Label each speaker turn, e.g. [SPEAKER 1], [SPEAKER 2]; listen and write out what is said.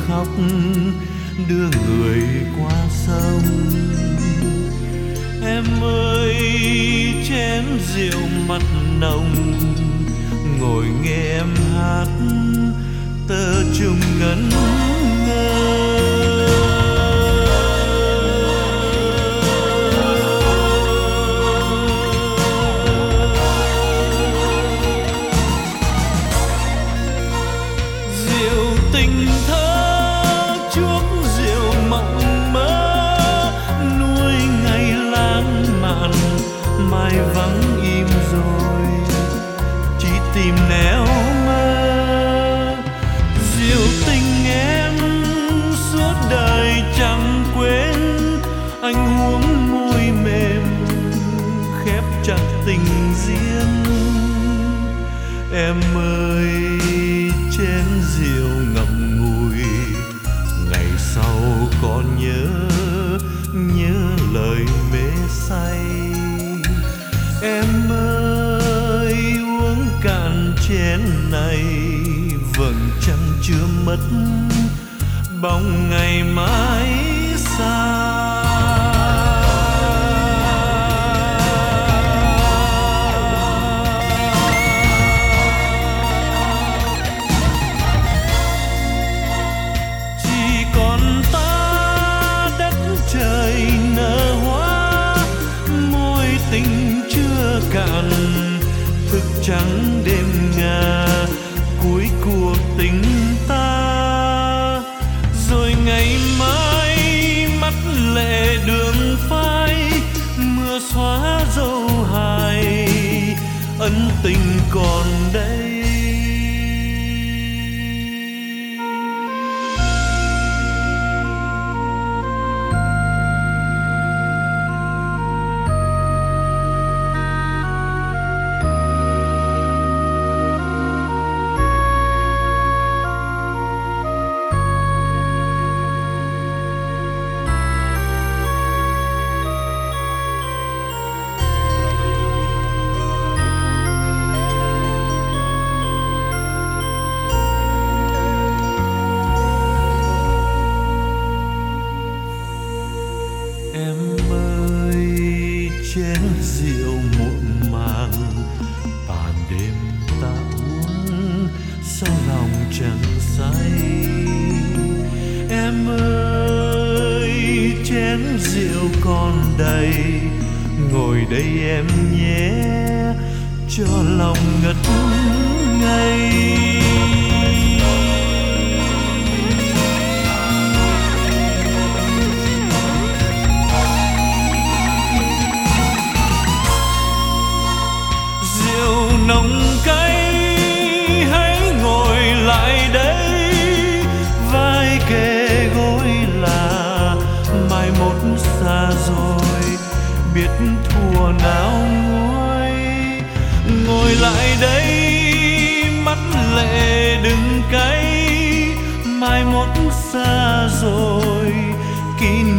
[SPEAKER 1] khóc đưa người qua sông. Em ơi chén rượu mặn nồng, ngồi nghe em hát tơ trùng ngẩn ngơ. Tình thơ chuốc rượu mộng mơ, nuôi ngày lãng mạn mai vắng im rồi, chỉ tìm nẻo mơ. Rượu tình em suốt đời chẳng quên, anh uống môi mềm khép chặt tình riêng. Em ơi chén rượu ngậm ngùi, ngày sau còn nhớ lời mê say. Em ơi uống cạn chén này, vầng trăng chưa mất bóng ngày mai xa. Trời nở hoa, môi tình chưa cạn, thức trắng đêm ngà cuối cuộc tình ta. Rồi ngày mai mắt lệ đường phai, mưa xóa dấu hài, ân tình còn đây. Chén rượu muộn màng, bàn đêm ta uống sao lòng chẳng say. Em ơi chén rượu còn đầy, ngồi đây em nhé cho lòng ngất ngây. Nồng cay hãy ngồi lại đây, vai kề gối là mai mốt xa rồi, biết thua nào nguôi. Ngồi lại đây mắt lệ đừng cay, mai mốt xa rồi kỷ